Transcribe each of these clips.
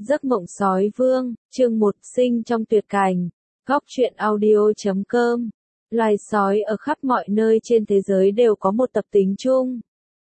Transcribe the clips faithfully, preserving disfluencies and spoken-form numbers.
Giấc mộng sói vương, chương một sinh trong tuyệt cảnh. Góc truyện audio chấm com. Loài sói ở khắp mọi nơi trên thế giới đều có một tập tính chung.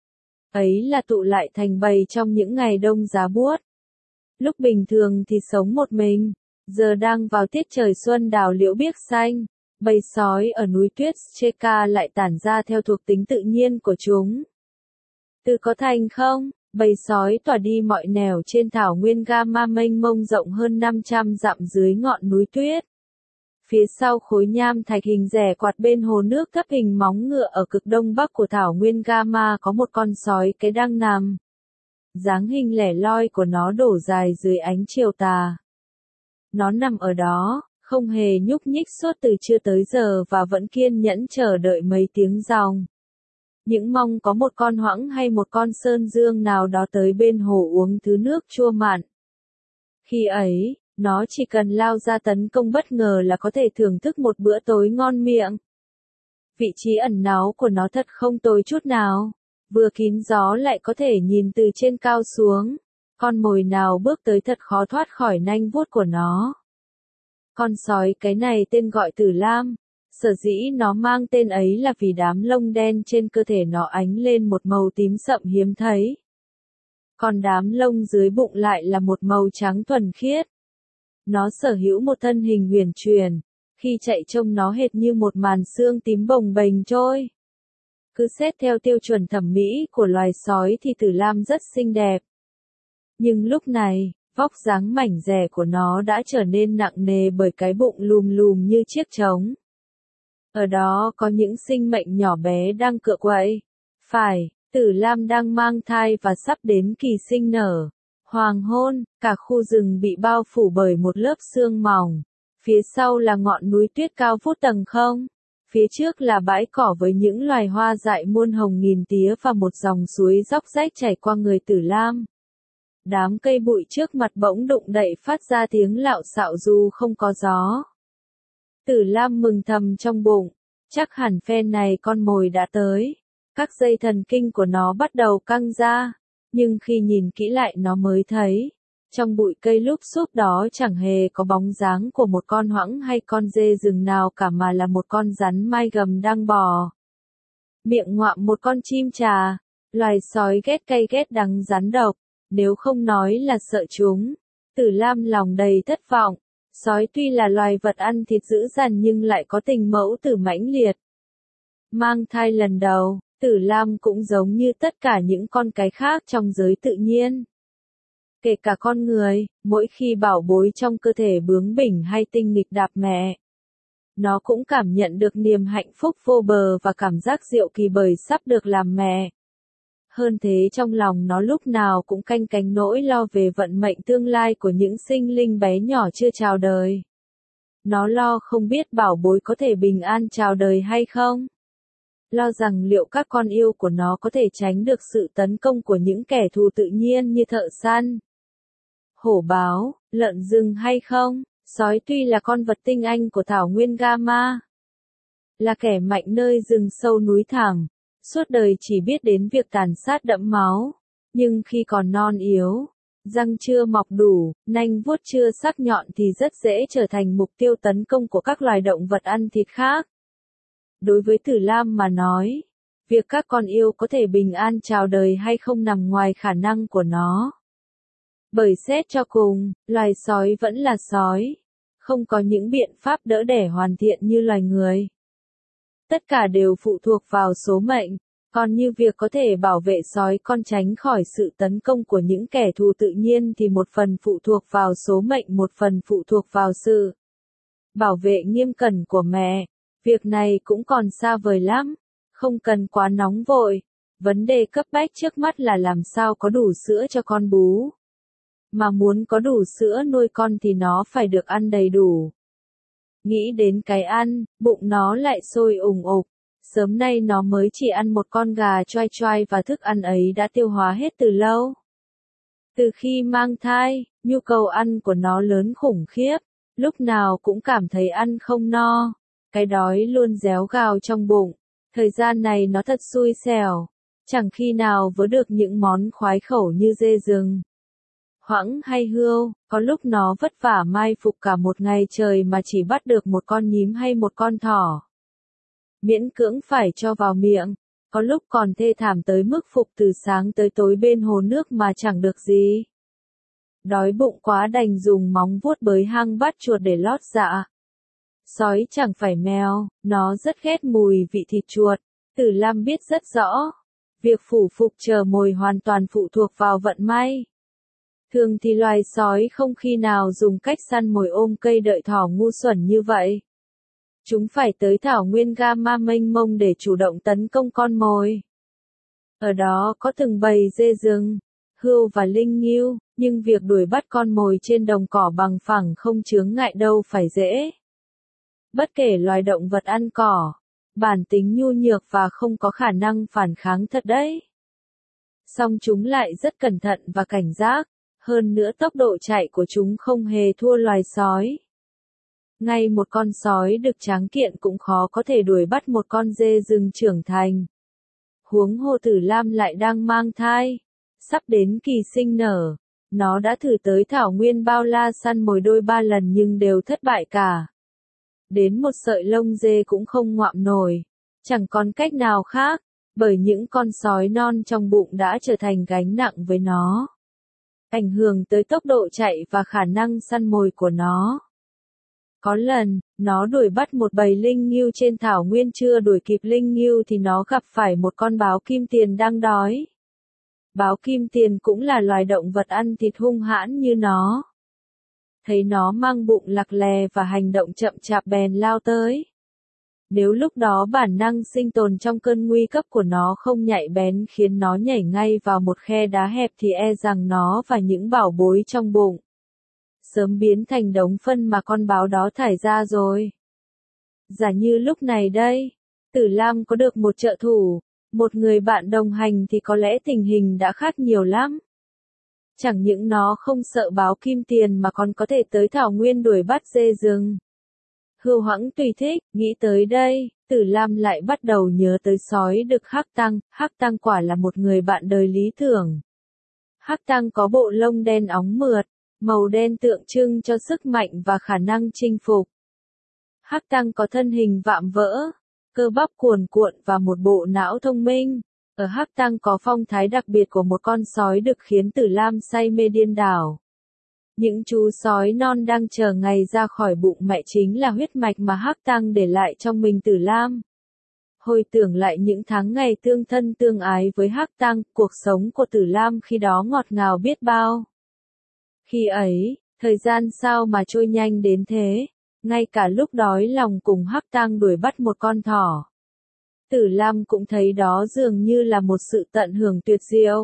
Ấy là tụ lại thành bầy trong những ngày đông giá buốt. Lúc bình thường thì sống một mình, giờ đang vào tiết trời xuân đào liễu biếc xanh, bầy sói ở núi tuyết Cheka lại tản ra theo thuộc tính tự nhiên của chúng. Từ có thành không? Bầy sói tỏa đi mọi nẻo trên thảo nguyên Gamma mênh mông rộng hơn năm trăm dặm dưới ngọn núi tuyết. Phía sau khối nham thạch hình rẻ quạt bên hồ nước thấp hình móng ngựa ở cực đông bắc của thảo nguyên Gamma có một con sói cái đang nằm. Dáng hình lẻ loi của nó đổ dài dưới ánh chiều tà. Nó nằm ở đó, không hề nhúc nhích suốt từ trưa tới giờ và vẫn kiên nhẫn chờ đợi mấy tiếng ròng. Những mong có một con hoãng hay một con sơn dương nào đó tới bên hồ uống thứ nước chua mặn. Khi ấy, nó chỉ cần lao ra tấn công bất ngờ là có thể thưởng thức một bữa tối ngon miệng. Vị trí ẩn náu của nó thật không tồi chút nào, vừa kín gió lại có thể nhìn từ trên cao xuống, con mồi nào bước tới thật khó thoát khỏi nanh vuốt của nó. Con sói cái này tên gọi Tử Lam. Sở dĩ nó mang tên ấy là vì đám lông đen trên cơ thể nó ánh lên một màu tím sậm hiếm thấy. Còn đám lông dưới bụng lại là một màu trắng thuần khiết. Nó sở hữu một thân hình huyền chuyển, khi chạy trông nó hệt như một màn xương tím bồng bềnh trôi. Cứ xét theo tiêu chuẩn thẩm mỹ của loài sói thì Tử Lam rất xinh đẹp. Nhưng lúc này, vóc dáng mảnh dẻ của nó đã trở nên nặng nề bởi cái bụng lùm lùm như chiếc trống. Ở đó có những sinh mệnh nhỏ bé đang cựa quậy. Phải, Tử Lam đang mang thai và sắp đến kỳ sinh nở. Hoàng hôn, cả khu rừng bị bao phủ bởi một lớp sương mỏng. Phía sau là ngọn núi tuyết cao vút tầng không. Phía trước là bãi cỏ với những loài hoa dại muôn hồng nghìn tía và một dòng suối róc rách chảy qua người Tử Lam. Đám cây bụi trước mặt bỗng đụng đậy phát ra tiếng lạo xạo dù không có gió. Tử Lam mừng thầm trong bụng, chắc hẳn phen này con mồi đã tới. Các dây thần kinh của nó bắt đầu căng ra, nhưng khi nhìn kỹ lại nó mới thấy, trong bụi cây lúp xúp đó chẳng hề có bóng dáng của một con hoãng hay con dê rừng nào cả mà là một con rắn mai gầm đang bò. Miệng ngoạm một con chim trà, loài sói ghét cay ghét đắng rắn độc, nếu không nói là sợ chúng. Tử Lam lòng đầy thất vọng. Sói tuy là loài vật ăn thịt dữ dằn nhưng lại có tình mẫu tử mãnh liệt. Mang thai lần đầu, Tử Lam cũng giống như tất cả những con cái khác trong giới tự nhiên. Kể cả con người, mỗi khi bảo bối trong cơ thể bướng bỉnh hay tinh nghịch đạp mẹ, nó cũng cảm nhận được niềm hạnh phúc vô bờ và cảm giác diệu kỳ bởi sắp được làm mẹ. Hơn thế trong lòng nó lúc nào cũng canh cánh nỗi lo về vận mệnh tương lai của những sinh linh bé nhỏ chưa chào đời. Nó lo không biết bảo bối có thể bình an chào đời hay không. Lo rằng liệu các con yêu của nó có thể tránh được sự tấn công của những kẻ thù tự nhiên như thợ săn, hổ báo, lợn rừng hay không. Sói tuy là con vật tinh anh của thảo nguyên Gamma, là kẻ mạnh nơi rừng sâu núi thẳm, suốt đời chỉ biết đến việc tàn sát đẫm máu, nhưng khi còn non yếu, răng chưa mọc đủ, nanh vuốt chưa sắc nhọn thì rất dễ trở thành mục tiêu tấn công của các loài động vật ăn thịt khác. Đối với Tử Lam mà nói, việc các con yêu có thể bình an chào đời hay không nằm ngoài khả năng của nó. Bởi xét cho cùng, loài sói vẫn là sói, không có những biện pháp đỡ đẻ hoàn thiện như loài người. Tất cả đều phụ thuộc vào số mệnh, còn như việc có thể bảo vệ sói con tránh khỏi sự tấn công của những kẻ thù tự nhiên thì một phần phụ thuộc vào số mệnh, một phần phụ thuộc vào sự bảo vệ nghiêm cẩn của mẹ. Việc này cũng còn xa vời lắm, không cần quá nóng vội. Vấn đề cấp bách trước mắt là làm sao có đủ sữa cho con bú. Mà muốn có đủ sữa nuôi con thì nó phải được ăn đầy đủ. Nghĩ đến cái ăn, bụng nó lại sôi ủng ục. Sớm nay nó mới chỉ ăn một con gà choai choai và thức ăn ấy đã tiêu hóa hết từ lâu. Từ khi mang thai, nhu cầu ăn của nó lớn khủng khiếp, lúc nào cũng cảm thấy ăn không no. Cái đói luôn réo gào trong bụng. Thời gian này nó thật xui xẻo, chẳng khi nào vớ được những món khoái khẩu như dê rừng, Hoãng hay hươu, có lúc nó vất vả mai phục cả một ngày trời mà chỉ bắt được một con nhím hay một con thỏ. Miễn cưỡng phải cho vào miệng, có lúc còn thê thảm tới mức phục từ sáng tới tối bên hồ nước mà chẳng được gì. Đói bụng quá đành dùng móng vuốt bới hang bắt chuột để lót dạ. Sói chẳng phải mèo, nó rất ghét mùi vị thịt chuột, Tử Lam biết rất rõ. Việc phủ phục chờ mồi hoàn toàn phụ thuộc vào vận may. Thường thì loài sói không khi nào dùng cách săn mồi ôm cây đợi thỏ ngu xuẩn như vậy. Chúng phải tới thảo nguyên Gamma mênh mông để chủ động tấn công con mồi. Ở đó có từng bầy dê rừng, hươu và linh ngưu, nhưng việc đuổi bắt con mồi trên đồng cỏ bằng phẳng không chướng ngại đâu phải dễ. Bất kể loài động vật ăn cỏ, bản tính nhu nhược và không có khả năng phản kháng thật đấy. Song chúng lại rất cẩn thận và cảnh giác, hơn nữa tốc độ chạy của chúng không hề thua loài sói. Ngay một con sói đực tráng kiện cũng khó có thể đuổi bắt một con dê rừng trưởng thành. Huống hồ Tử Lam lại đang mang thai, sắp đến kỳ sinh nở. Nó đã thử tới thảo nguyên bao la săn mồi đôi ba lần nhưng đều thất bại cả. Đến một sợi lông dê cũng không ngoạm nổi, chẳng còn cách nào khác, bởi những con sói non trong bụng đã trở thành gánh nặng với nó. Ảnh hưởng tới tốc độ chạy và khả năng săn mồi của nó. Có lần, nó đuổi bắt một bầy linh ngưu trên thảo nguyên, chưa đuổi kịp linh ngưu thì nó gặp phải một con báo kim tiền đang đói. Báo kim tiền cũng là loài động vật ăn thịt hung hãn như nó. Thấy nó mang bụng lặc lè và hành động chậm chạp bèn lao tới. Nếu lúc đó bản năng sinh tồn trong cơn nguy cấp của nó không nhạy bén khiến nó nhảy ngay vào một khe đá hẹp thì e rằng nó và những bảo bối trong bụng sớm biến thành đống phân mà con báo đó thải ra rồi. Giả như lúc này đây, Tử Lam có được một trợ thủ, một người bạn đồng hành thì có lẽ tình hình đã khác nhiều lắm. Chẳng những nó không sợ báo kim tiền mà còn có thể tới thảo nguyên đuổi bắt dê rừng. Hươu Hoãng tùy thích, nghĩ tới đây, Tử Lam lại bắt đầu nhớ tới sói đực Hắc Tăng. Hắc Tăng quả là một người bạn đời lý tưởng. Hắc Tăng có bộ lông đen óng mượt, màu đen tượng trưng cho sức mạnh và khả năng chinh phục. Hắc Tăng có thân hình vạm vỡ, cơ bắp cuồn cuộn và một bộ não thông minh. Ở Hắc Tăng có phong thái đặc biệt của một con sói đực khiến Tử Lam say mê điên đảo. Những chú sói non đang chờ ngày ra khỏi bụng mẹ chính là huyết mạch mà Hắc Tăng để lại trong mình Tử Lam. Hồi tưởng lại những tháng ngày tương thân tương ái với Hắc Tăng, cuộc sống của Tử Lam khi đó ngọt ngào biết bao. Khi ấy, thời gian sao mà trôi nhanh đến thế, ngay cả lúc đói lòng cùng Hắc Tăng đuổi bắt một con thỏ. Tử Lam cũng thấy đó dường như là một sự tận hưởng tuyệt diệu.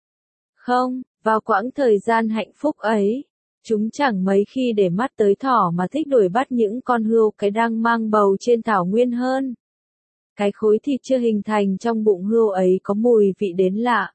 Không, vào quãng thời gian hạnh phúc ấy, chúng chẳng mấy khi để mắt tới thỏ mà thích đuổi bắt những con hươu cái đang mang bầu trên thảo nguyên hơn. Cái khối thịt chưa hình thành trong bụng hươu ấy có mùi vị đến lạ.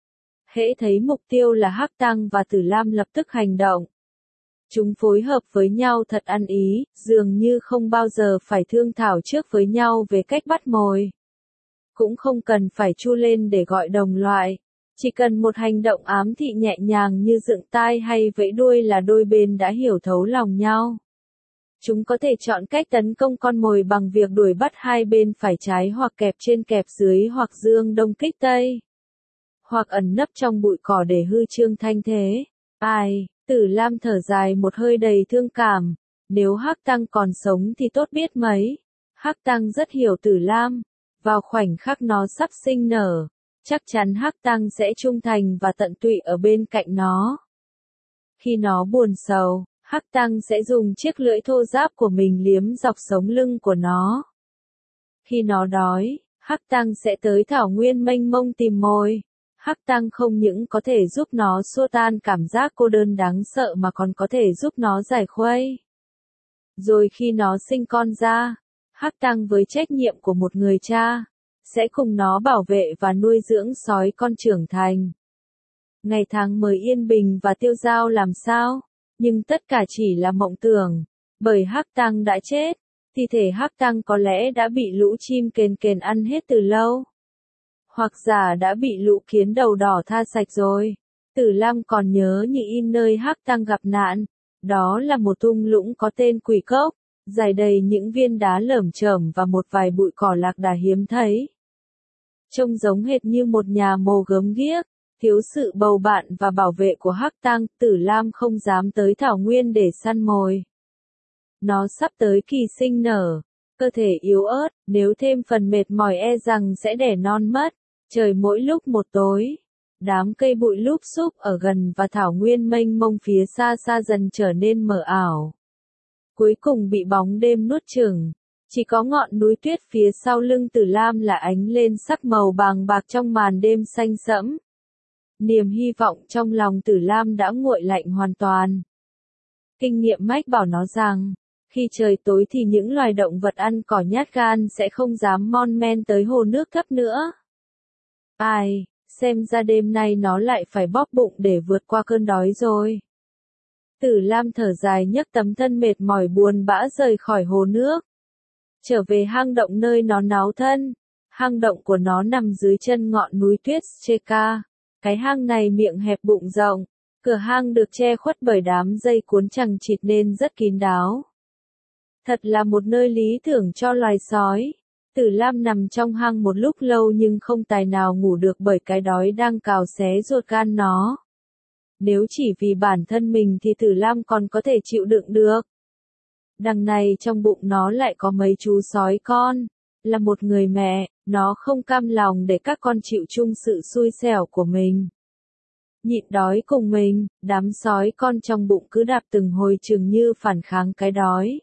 Hễ thấy mục tiêu là Hắc Tăng và Tử Lam lập tức hành động. Chúng phối hợp với nhau thật ăn ý, dường như không bao giờ phải thương thảo trước với nhau về cách bắt mồi. Cũng không cần phải chu lên để gọi đồng loại. Chỉ cần một hành động ám thị nhẹ nhàng như dựng tai hay vẫy đuôi là đôi bên đã hiểu thấu lòng nhau. Chúng có thể chọn cách tấn công con mồi bằng việc đuổi bắt hai bên phải trái hoặc kẹp trên kẹp dưới hoặc dương đông kích tây. Hoặc ẩn nấp trong bụi cỏ để hư trương thanh thế. Ai, Tử Lam thở dài một hơi đầy thương cảm. Nếu Hắc Tăng còn sống thì tốt biết mấy. Hắc Tăng rất hiểu Tử Lam. Vào khoảnh khắc nó sắp sinh nở, chắc chắn Hắc Tăng sẽ trung thành và tận tụy ở bên cạnh nó. Khi nó buồn sầu, Hắc Tăng sẽ dùng chiếc lưỡi thô ráp của mình liếm dọc sống lưng của nó. Khi nó đói, Hắc Tăng sẽ tới thảo nguyên mênh mông tìm mồi. Hắc Tăng không những có thể giúp nó xua tan cảm giác cô đơn đáng sợ mà còn có thể giúp nó giải khuây. Rồi khi nó sinh con ra, Hắc Tăng với trách nhiệm của một người cha, sẽ cùng nó bảo vệ và nuôi dưỡng sói con trưởng thành. Ngày tháng mới yên bình và tiêu dao làm sao, nhưng tất cả chỉ là mộng tưởng, bởi Hắc Tăng đã chết, thi thể Hắc Tăng có lẽ đã bị lũ chim kền kền ăn hết từ lâu. Hoặc giả đã bị lũ kiến đầu đỏ tha sạch rồi. Tử Lam còn nhớ như in nơi Hắc Tăng gặp nạn, đó là một thung lũng có tên Quỷ Cốc, dài đầy những viên đá lởm chởm và một vài bụi cỏ lạc đà hiếm thấy. Trông giống hệt như một nhà mồ gớm ghiếc, thiếu sự bầu bạn và bảo vệ của Hắc Tăng, Tử Lam không dám tới thảo nguyên để săn mồi. Nó sắp tới kỳ sinh nở, cơ thể yếu ớt, nếu thêm phần mệt mỏi e rằng sẽ đẻ non mất. Trời mỗi lúc một tối, đám cây bụi lúp xúp ở gần và thảo nguyên mênh mông phía xa xa dần trở nên mờ ảo. Cuối cùng bị bóng đêm nuốt chửng, chỉ có ngọn núi tuyết phía sau lưng Tử Lam là ánh lên sắc màu bàng bạc trong màn đêm xanh sẫm. Niềm hy vọng trong lòng Tử Lam đã nguội lạnh hoàn toàn. Kinh nghiệm mách bảo nó rằng, khi trời tối thì những loài động vật ăn cỏ nhát gan sẽ không dám mon men tới hồ nước thấp nữa. Ai, xem ra đêm nay nó lại phải bóp bụng để vượt qua cơn đói rồi. Tử Lam thở dài nhấc tấm thân mệt mỏi buồn bã rời khỏi hồ nước. Trở về hang động nơi nó náu thân. Hang động của nó nằm dưới chân ngọn núi tuyết Cheka. Cái hang này miệng hẹp bụng rộng. Cửa hang được che khuất bởi đám dây cuốn chằng chịt nên rất kín đáo. Thật là một nơi lý tưởng cho loài sói. Tử Lam nằm trong hang một lúc lâu nhưng không tài nào ngủ được bởi cái đói đang cào xé ruột gan nó. Nếu chỉ vì bản thân mình thì Tử Lam còn có thể chịu đựng được. Đằng này trong bụng nó lại có mấy chú sói con. Là một người mẹ, nó không cam lòng để các con chịu chung sự xui xẻo của mình. Nhịn đói cùng mình, đám sói con trong bụng cứ đạp từng hồi chừng như phản kháng cái đói.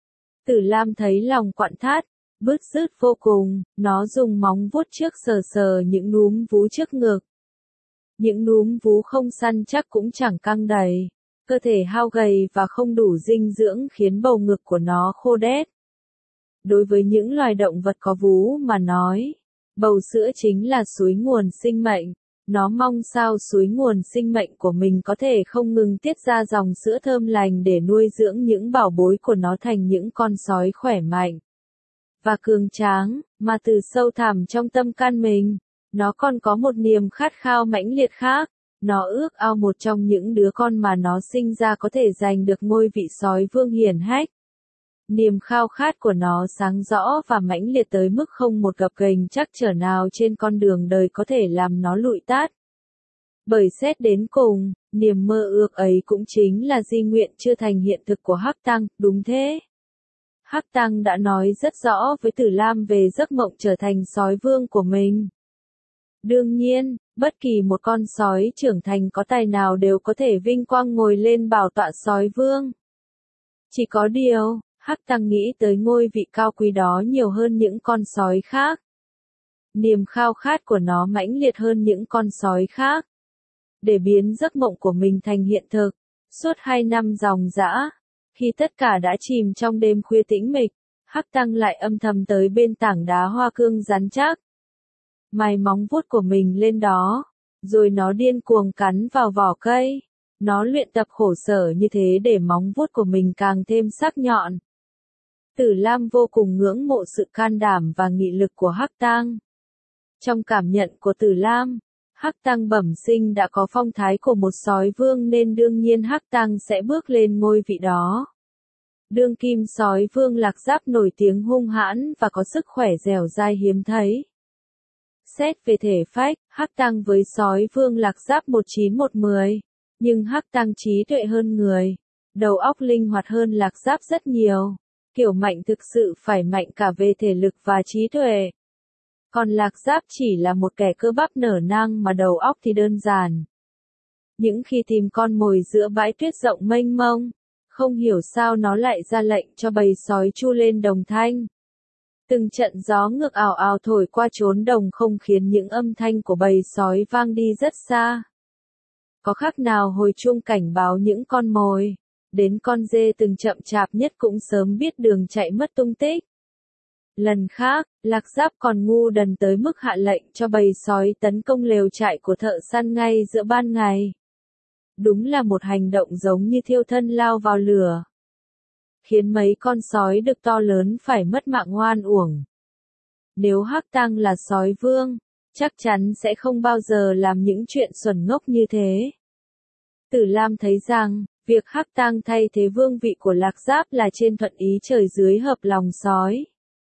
Tử Lam thấy lòng quặn thắt, bứt rứt vô cùng, nó dùng móng vuốt trước sờ sờ những núm vú trước ngực. Những núm vú không săn chắc cũng chẳng căng đầy, cơ thể hao gầy và không đủ dinh dưỡng khiến bầu ngực của nó khô đét. Đối với những loài động vật có vú mà nói, bầu sữa chính là suối nguồn sinh mệnh, nó mong sao suối nguồn sinh mệnh của mình có thể không ngừng tiết ra dòng sữa thơm lành để nuôi dưỡng những bảo bối của nó thành những con sói khỏe mạnh và cường tráng, mà từ sâu thẳm trong tâm can mình, nó còn có một niềm khát khao mãnh liệt khác. Nó ước ao một trong những đứa con mà nó sinh ra có thể giành được ngôi vị sói vương hiển hách. Niềm khao khát của nó sáng rõ và mãnh liệt tới mức không một gập ghềnh trắc trở nào trên con đường đời có thể làm nó lụi tát. Bởi xét đến cùng, niềm mơ ước ấy cũng chính là di nguyện chưa thành hiện thực của Hắc Tăng, đúng thế. Hắc Tăng đã nói rất rõ với Tử Lam về giấc mộng trở thành sói vương của mình. Đương nhiên, bất kỳ một con sói trưởng thành có tài nào đều có thể vinh quang ngồi lên bảo tọa sói vương. Chỉ có điều, Hắc Tăng nghĩ tới ngôi vị cao quý đó nhiều hơn những con sói khác. Niềm khao khát của nó mãnh liệt hơn những con sói khác. Để biến giấc mộng của mình thành hiện thực, suốt hai năm ròng rã, khi tất cả đã chìm trong đêm khuya tĩnh mịch, Hắc Tăng lại âm thầm tới bên tảng đá hoa cương rắn chắc. Mài móng vuốt của mình lên đó, rồi nó điên cuồng cắn vào vỏ cây. Nó luyện tập khổ sở như thế để móng vuốt của mình càng thêm sắc nhọn. Tử Lam vô cùng ngưỡng mộ sự can đảm và nghị lực của Hắc Tăng. Trong cảm nhận của Tử Lam, Hắc Tăng bẩm sinh đã có phong thái của một sói vương nên đương nhiên Hắc Tăng sẽ bước lên ngôi vị đó. Đương kim sói vương Lạc Giáp nổi tiếng hung hãn và có sức khỏe dẻo dai hiếm thấy. Xét về thể phách, Hắc Tăng với sói vương Lạc Giáp một chín một mười, nhưng Hắc Tăng trí tuệ hơn người, đầu óc linh hoạt hơn Lạc Giáp rất nhiều. Kiểu mạnh thực sự phải mạnh cả về thể lực và trí tuệ. Còn Lạc Giáp chỉ là một kẻ cơ bắp nở nang mà đầu óc thì đơn giản. Những khi tìm con mồi giữa bãi tuyết rộng mênh mông, không hiểu sao nó lại ra lệnh cho bầy sói chu lên đồng thanh. Từng trận gió ngược ảo ảo thổi qua chốn đồng không khiến những âm thanh của bầy sói vang đi rất xa. Có khác nào hồi chuông cảnh báo những con mồi. Đến con dê từng chậm chạp nhất cũng sớm biết đường chạy mất tung tích. Lần khác, Lạc Giáp còn ngu đần tới mức hạ lệnh cho bầy sói tấn công lều trại của thợ săn ngay giữa ban ngày. Đúng là một hành động giống như thiêu thân lao vào lửa. Khiến mấy con sói đực to lớn phải mất mạng oan uổng. Nếu Hắc Tăng là sói vương, chắc chắn sẽ không bao giờ làm những chuyện xuẩn ngốc như thế. Tử Lam thấy rằng, việc Hắc Tang thay thế vương vị của Lạc Giáp là trên thuận ý trời dưới hợp lòng sói.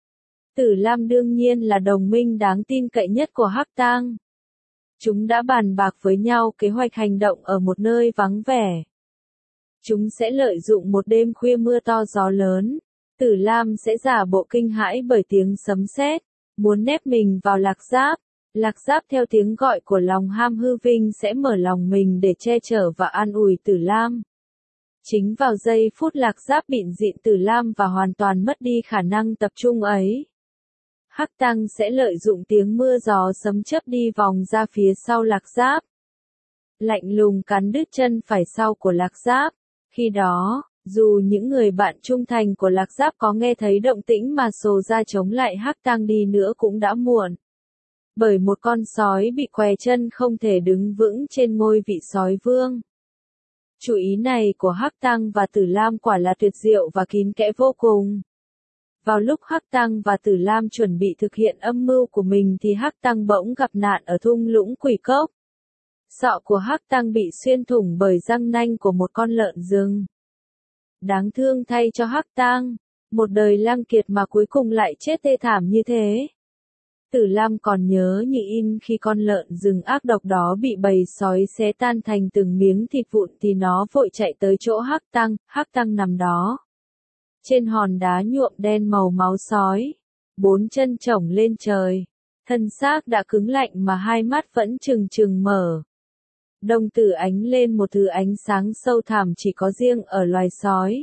Tử Lam đương nhiên là đồng minh đáng tin cậy nhất của Hắc Tang. Chúng đã bàn bạc với nhau kế hoạch hành động ở một nơi vắng vẻ. Chúng sẽ lợi dụng một đêm khuya mưa to gió lớn. Tử Lam sẽ giả bộ kinh hãi bởi tiếng sấm sét, muốn nép mình vào Lạc Giáp. Lạc Giáp theo tiếng gọi của lòng ham hư vinh sẽ mở lòng mình để che chở và an ủi Tử Lam. Chính vào giây phút Lạc Giáp bịn dịn Tử Lam và hoàn toàn mất đi khả năng tập trung ấy, Hắc Tang sẽ lợi dụng tiếng mưa gió sấm chớp đi vòng ra phía sau Lạc Giáp. Lạnh lùng cắn đứt chân phải sau của Lạc Giáp. Khi đó, dù những người bạn trung thành của Lạc Giáp có nghe thấy động tĩnh mà sồ ra chống lại Hắc Tang đi nữa cũng đã muộn. Bởi một con sói bị què chân không thể đứng vững trên ngôi vị sói vương. Chủ ý này của Hắc Tang và Tử Lam quả là tuyệt diệu và kín kẽ vô cùng. Vào lúc Hắc Tang và Tử Lam chuẩn bị thực hiện âm mưu của mình thì Hắc Tang bỗng gặp nạn ở thung lũng Quỷ Cốc. Sọ của Hắc Tang bị xuyên thủng bởi răng nanh của một con lợn rừng. Đáng thương thay cho Hắc Tang, một đời lang kiệt mà cuối cùng lại chết thê thảm như thế. Tử Lam còn nhớ như in khi con lợn rừng ác độc đó bị bầy sói xé tan thành từng miếng thịt vụn thì nó vội chạy tới chỗ Hắc Tang, Hắc Tang nằm đó. Trên hòn đá nhuộm đen màu máu sói, bốn chân chổng lên trời, thân xác đã cứng lạnh mà hai mắt vẫn trừng trừng mở. Đồng tử ánh lên một thứ ánh sáng sâu thẳm chỉ có riêng ở loài sói.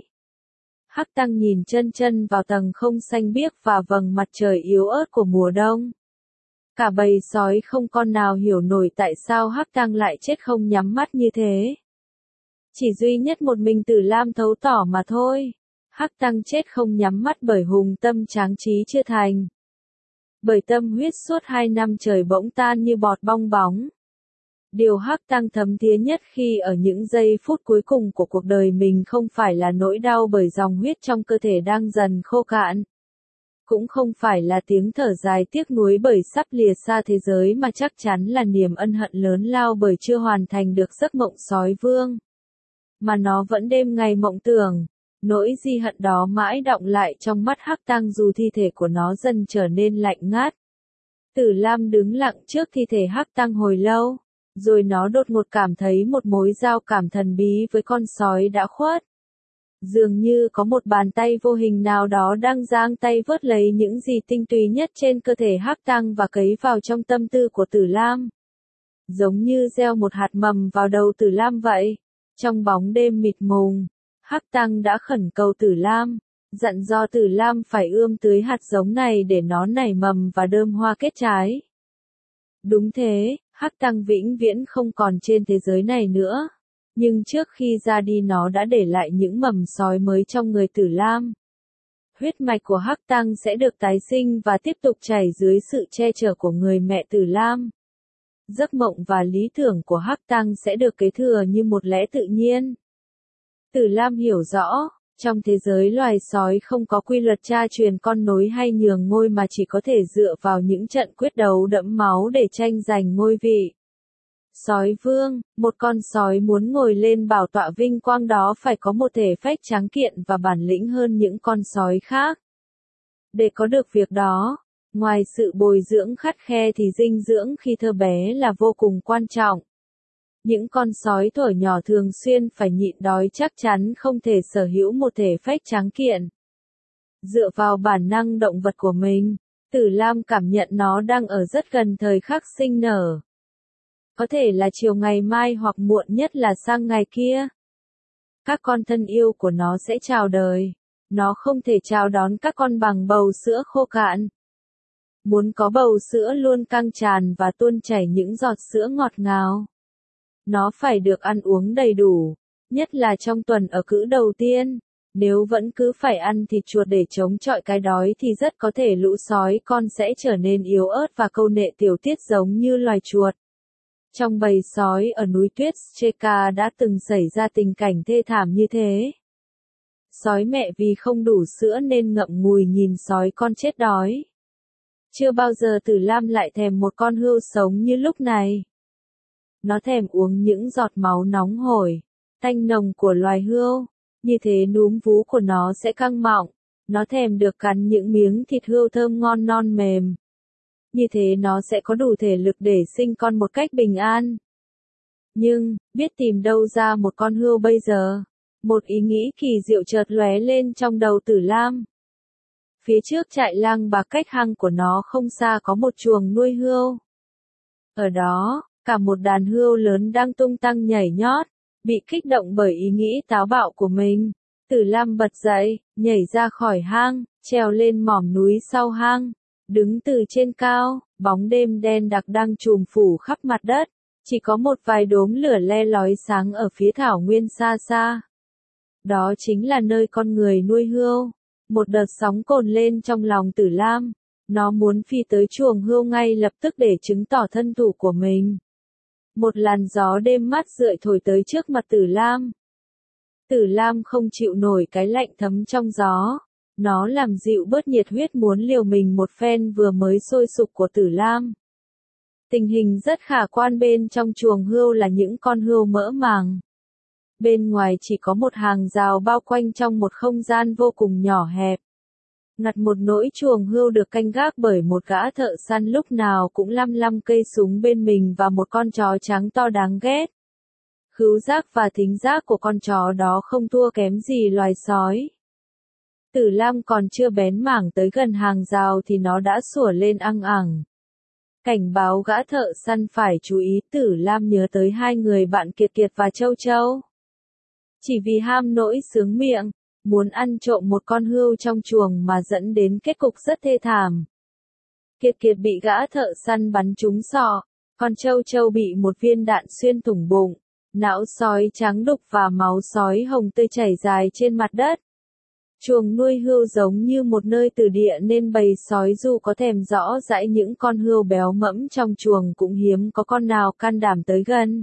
Hắc Tang nhìn chân chân vào tầng không xanh biếc và vầng mặt trời yếu ớt của mùa đông. Cả bầy sói không con nào hiểu nổi tại sao Hắc Tang lại chết không nhắm mắt như thế. Chỉ duy nhất một mình Tử Lam thấu tỏ mà thôi. Hắc Tang chết không nhắm mắt bởi hùng tâm tráng trí chưa thành. Bởi tâm huyết suốt hai năm trời bỗng tan như bọt bong bóng. Điều Hắc Tang thấm thía nhất khi ở những giây phút cuối cùng của cuộc đời mình không phải là nỗi đau bởi dòng huyết trong cơ thể đang dần khô cạn. Cũng không phải là tiếng thở dài tiếc nuối bởi sắp lìa xa thế giới mà chắc chắn là niềm ân hận lớn lao bởi chưa hoàn thành được giấc mộng sói vương. Mà nó vẫn đêm ngày mộng tưởng. Nỗi di hận đó mãi đọng lại trong mắt Hắc Tang dù thi thể của nó dần trở nên lạnh ngắt. Tử Lam đứng lặng trước thi thể Hắc Tang hồi lâu, rồi nó đột ngột cảm thấy một mối giao cảm thần bí với con sói đã khuất. Dường như có một bàn tay vô hình nào đó đang giang tay vớt lấy những gì tinh túy nhất trên cơ thể Hắc Tang và cấy vào trong tâm tư của Tử Lam. Giống như gieo một hạt mầm vào đầu Tử Lam vậy. Trong bóng đêm mịt mùng, Hắc Tang đã khẩn cầu Tử Lam, dặn dò Tử Lam phải ươm tưới hạt giống này để nó nảy mầm và đơm hoa kết trái. Đúng thế, Hắc Tang vĩnh viễn không còn trên thế giới này nữa. Nhưng trước khi ra đi nó đã để lại những mầm sói mới trong người Tử Lam. Huyết mạch của Hắc Tang sẽ được tái sinh và tiếp tục chảy dưới sự che chở của người mẹ Tử Lam. Giấc mộng và lý tưởng của Hắc Tang sẽ được kế thừa như một lẽ tự nhiên. Tử Lam hiểu rõ, trong thế giới loài sói không có quy luật cha truyền con nối hay nhường ngôi mà chỉ có thể dựa vào những trận quyết đấu đẫm máu để tranh giành ngôi vị. Sói vương, một con sói muốn ngồi lên bảo tọa vinh quang đó phải có một thể phách tráng kiện và bản lĩnh hơn những con sói khác. Để có được việc đó, ngoài sự bồi dưỡng khắt khe thì dinh dưỡng khi thơ bé là vô cùng quan trọng. Những con sói thuở nhỏ thường xuyên phải nhịn đói chắc chắn không thể sở hữu một thể phách tráng kiện. Dựa vào bản năng động vật của mình, Tử Lam cảm nhận nó đang ở rất gần thời khắc sinh nở. Có thể là chiều ngày mai hoặc muộn nhất là sang ngày kia. Các con thân yêu của nó sẽ chào đời. Nó không thể chào đón các con bằng bầu sữa khô cạn. Muốn có bầu sữa luôn căng tràn và tuôn chảy những giọt sữa ngọt ngào. Nó phải được ăn uống đầy đủ, nhất là trong tuần ở cữ đầu tiên. Nếu vẫn cứ phải ăn thịt chuột để chống chọi cái đói thì rất có thể lũ sói con sẽ trở nên yếu ớt và câu nệ tiểu tiết giống như loài chuột. Trong bầy sói ở núi tuyết Cheka đã từng xảy ra tình cảnh thê thảm như thế. Sói mẹ vì không đủ sữa nên ngậm ngùi nhìn sói con chết đói. Chưa bao giờ Tử Lam lại thèm một con hươu sống như lúc này. Nó thèm uống những giọt máu nóng hổi, tanh nồng của loài hươu. Như thế núm vú của nó sẽ căng mọng, nó thèm được cắn những miếng thịt hươu thơm ngon non mềm. Như thế nó sẽ có đủ thể lực để sinh con một cách bình an. Nhưng, biết tìm đâu ra một con hươu bây giờ? Một ý nghĩ kỳ diệu chợt lóe lên trong đầu Tử Lam. Phía trước trại lang bạc cách hang của nó không xa có một chuồng nuôi hươu. Ở đó, cả một đàn hươu lớn đang tung tăng nhảy nhót, bị kích động bởi ý nghĩ táo bạo của mình. Tử Lam bật dậy, nhảy ra khỏi hang, trèo lên mỏm núi sau hang. Đứng từ trên cao, bóng đêm đen đặc đang trùm phủ khắp mặt đất. Chỉ có một vài đốm lửa le lói sáng ở phía thảo nguyên xa xa. Đó chính là nơi con người nuôi hươu. Một đợt sóng cồn lên trong lòng Tử Lam. Nó muốn phi tới chuồng hươu ngay lập tức để chứng tỏ thân thủ của mình. Một làn gió đêm mát rượi thổi tới trước mặt Tử Lam. Tử Lam không chịu nổi cái lạnh thấm trong gió. Nó làm dịu bớt nhiệt huyết muốn liều mình một phen vừa mới sôi sục của Tử Lam. Tình hình rất khả quan, bên trong chuồng hươu là những con hươu mỡ màng. Bên ngoài chỉ có một hàng rào bao quanh trong một không gian vô cùng nhỏ hẹp. Ngặt một nỗi chuồng hươu được canh gác bởi một gã thợ săn lúc nào cũng lăm lăm cây súng bên mình và một con chó trắng to đáng ghét. Khứu giác và thính giác của con chó đó không thua kém gì loài sói. Tử Lam còn chưa bén mảng tới gần hàng rào thì nó đã sủa lên ăng ẳng. Cảnh báo gã thợ săn phải chú ý. Tử Lam nhớ tới hai người bạn Kiệt Kiệt và Châu Châu. Chỉ vì ham nỗi sướng miệng, muốn ăn trộm một con hươu trong chuồng mà dẫn đến kết cục rất thê thảm. Kiệt Kiệt bị gã thợ săn bắn trúng sọ, còn Châu Châu bị một viên đạn xuyên thủng bụng, não sói trắng đục và máu sói hồng tươi chảy dài trên mặt đất. Chuồng nuôi hươu giống như một nơi từ địa nên bầy sói dù có thèm rõ dãi những con hươu béo mẫm trong chuồng cũng hiếm có con nào can đảm tới gần.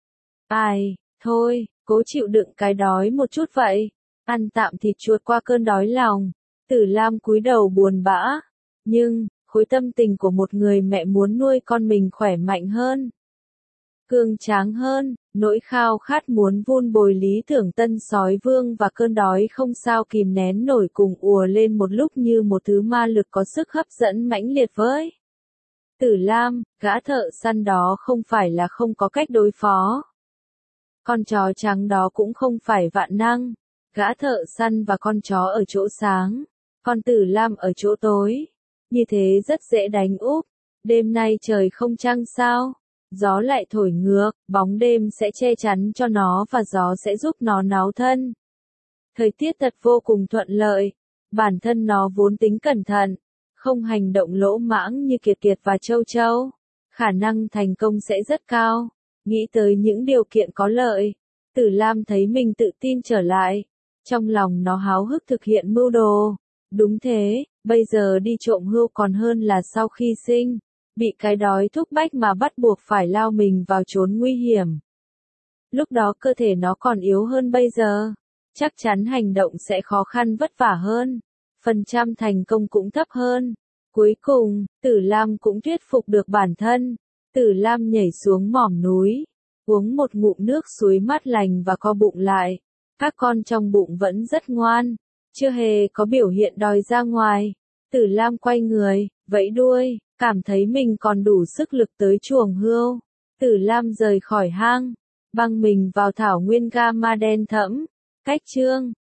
Ai, thôi, cố chịu đựng cái đói một chút vậy, ăn tạm thịt chuột qua cơn đói lòng. Tử Lam cúi đầu buồn bã, nhưng, khối tâm tình của một người mẹ muốn nuôi con mình khỏe mạnh hơn, cường tráng hơn, nỗi khao khát muốn vun bồi lý tưởng tân sói vương và cơn đói không sao kìm nén nổi cùng ùa lên một lúc như một thứ ma lực có sức hấp dẫn mãnh liệt với Tử Lam. Gã thợ săn đó không phải là không có cách đối phó. Con chó trắng đó cũng không phải vạn năng. Gã thợ săn và con chó ở chỗ sáng, còn Tử Lam ở chỗ tối. Như thế rất dễ đánh úp. Đêm nay trời không trăng sao? Gió lại thổi ngược, bóng đêm sẽ che chắn cho nó và gió sẽ giúp nó náo thân. Thời tiết thật vô cùng thuận lợi. Bản thân nó vốn tính cẩn thận, không hành động lỗ mãng như Kiệt Kiệt và Châu Châu. Khả năng thành công sẽ rất cao. Nghĩ tới những điều kiện có lợi, Tử Lam thấy mình tự tin trở lại. Trong lòng nó háo hức thực hiện mưu đồ. Đúng thế, bây giờ đi trộm hươu còn hơn là sau khi sinh, bị cái đói thúc bách mà bắt buộc phải lao mình vào chốn nguy hiểm. Lúc đó cơ thể nó còn yếu hơn bây giờ, chắc chắn hành động sẽ khó khăn vất vả hơn, phần trăm thành công cũng thấp hơn. Cuối cùng, Tử Lam cũng thuyết phục được bản thân. Tử Lam nhảy xuống mỏm núi, uống một ngụm nước suối mát lành và co bụng lại. Các con trong bụng vẫn rất ngoan, chưa hề có biểu hiện đòi ra ngoài. Tử Lam quay người, vẫy đuôi, cảm thấy mình còn đủ sức lực tới chuồng hươu. Tử Lam rời khỏi hang, băng mình vào thảo nguyên Gama đen thẫm. Cách chương